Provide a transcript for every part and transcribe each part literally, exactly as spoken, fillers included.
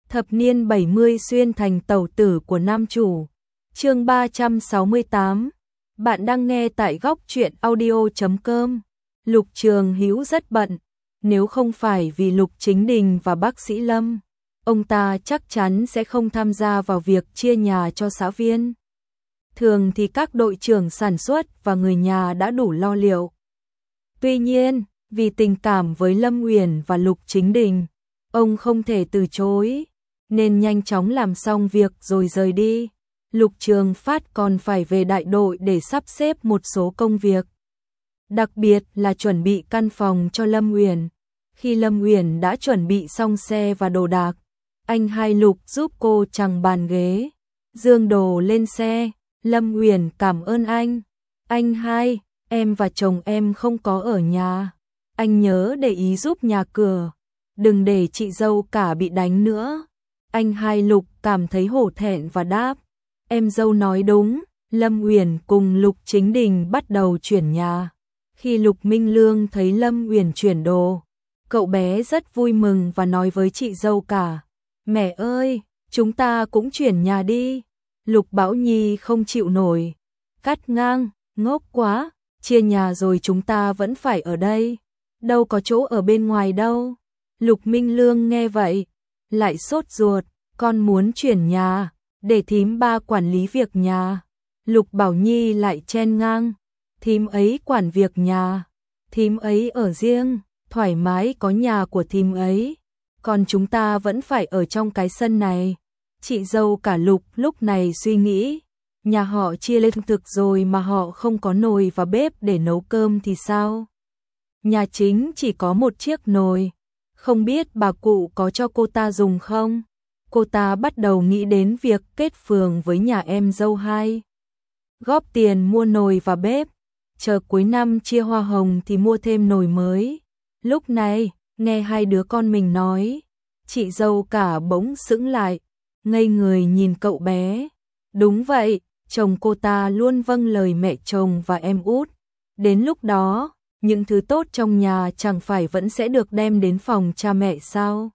Thập niên bảy mươi xuyên thành tẩu tử của nam chủ. Chương ba trăm sáu mươi tám. Bạn đang nghe tại góc truyện audio chấm com. Lục Trường Hữu rất bận, nếu không phải vì Lục Chính Đình và bác sĩ Lâm, ông ta chắc chắn sẽ không tham gia vào việc chia nhà cho xã viên. Thường thì các đội trưởng sản xuất và người nhà đã đủ lo liệu. Tuy nhiên, vì tình cảm với Lâm Uyển và Lục Chính Đình, ông không thể từ chối, nên nhanh chóng làm xong việc rồi rời đi. Lục Trường Phát còn phải về đại đội để sắp xếp một số công việc, đặc biệt là chuẩn bị căn phòng cho Lâm Uyển. Khi Lâm Uyển đã chuẩn bị xong xe và đồ đạc, anh hai Lục giúp cô chằng bàn ghế, dương đồ lên xe. Lâm Uyển cảm ơn anh. Anh hai, em và chồng em không có ở nhà, anh nhớ để ý giúp nhà cửa, đừng để chị dâu cả bị đánh nữa. Anh hai Lục cảm thấy hổ thẹn và đáp, em dâu nói đúng. Lâm Uyển cùng Lục Chính Đình bắt đầu chuyển nhà. Khi Lục Minh Lương thấy Lâm Uyển chuyển đồ, cậu bé rất vui mừng và nói với chị dâu cả, mẹ ơi, chúng ta cũng chuyển nhà đi. Lục Bảo Nhi không chịu nổi, cắt ngang, ngốc quá, chia nhà rồi chúng ta vẫn phải ở đây, đâu có chỗ ở bên ngoài đâu. Lục Minh Lương nghe vậy, lại sốt ruột, con muốn chuyển nhà, để thím ba quản lý việc nhà. Lục Bảo Nhi lại chen ngang, thím ấy quản việc nhà, thím ấy ở riêng, thoải mái có nhà của thím ấy, còn chúng ta vẫn phải ở trong cái sân này. Chị dâu cả Lục lúc này suy nghĩ, nhà họ chia lương thực rồi mà họ không có nồi và bếp để nấu cơm thì sao? Nhà chính chỉ có một chiếc nồi, không biết bà cụ có cho cô ta dùng không? Cô ta bắt đầu nghĩ đến việc kết phường với nhà em dâu hai, góp tiền mua nồi và bếp, chờ cuối năm chia hoa hồng thì mua thêm nồi mới. Lúc này, nghe hai đứa con mình nói, chị dâu cả bỗng sững lại, ngây người nhìn cậu bé. Đúng vậy, chồng cô ta luôn vâng lời mẹ chồng và em út. Đến lúc đó, những thứ tốt trong nhà chẳng phải vẫn sẽ được đem đến phòng cha mẹ sao?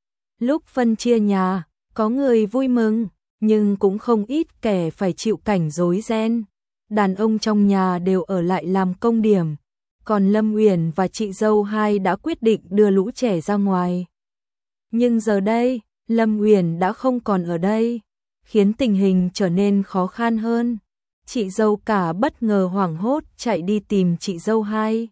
Lúc phân chia nhà, có người vui mừng, nhưng cũng không ít kẻ phải chịu cảnh rối ren. Đàn ông trong nhà đều ở lại làm công điểm, còn Lâm Uyển và chị dâu hai đã quyết định đưa lũ trẻ ra ngoài. Nhưng giờ đây, Lâm Uyển đã không còn ở đây, khiến tình hình trở nên khó khăn hơn. Chị dâu cả bất ngờ hoảng hốt chạy đi tìm chị dâu hai.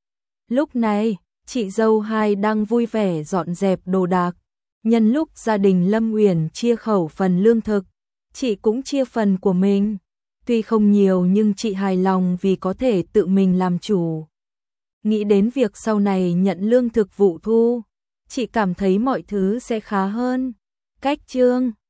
Lúc này, chị dâu hai đang vui vẻ dọn dẹp đồ đạc. Nhân lúc gia đình Lâm Uyển chia khẩu phần lương thực, chị cũng chia phần của mình. Tuy không nhiều nhưng chị hài lòng vì có thể tự mình làm chủ. Nghĩ đến việc sau này nhận lương thực vụ thu, chị cảm thấy mọi thứ sẽ khá hơn. Cách chương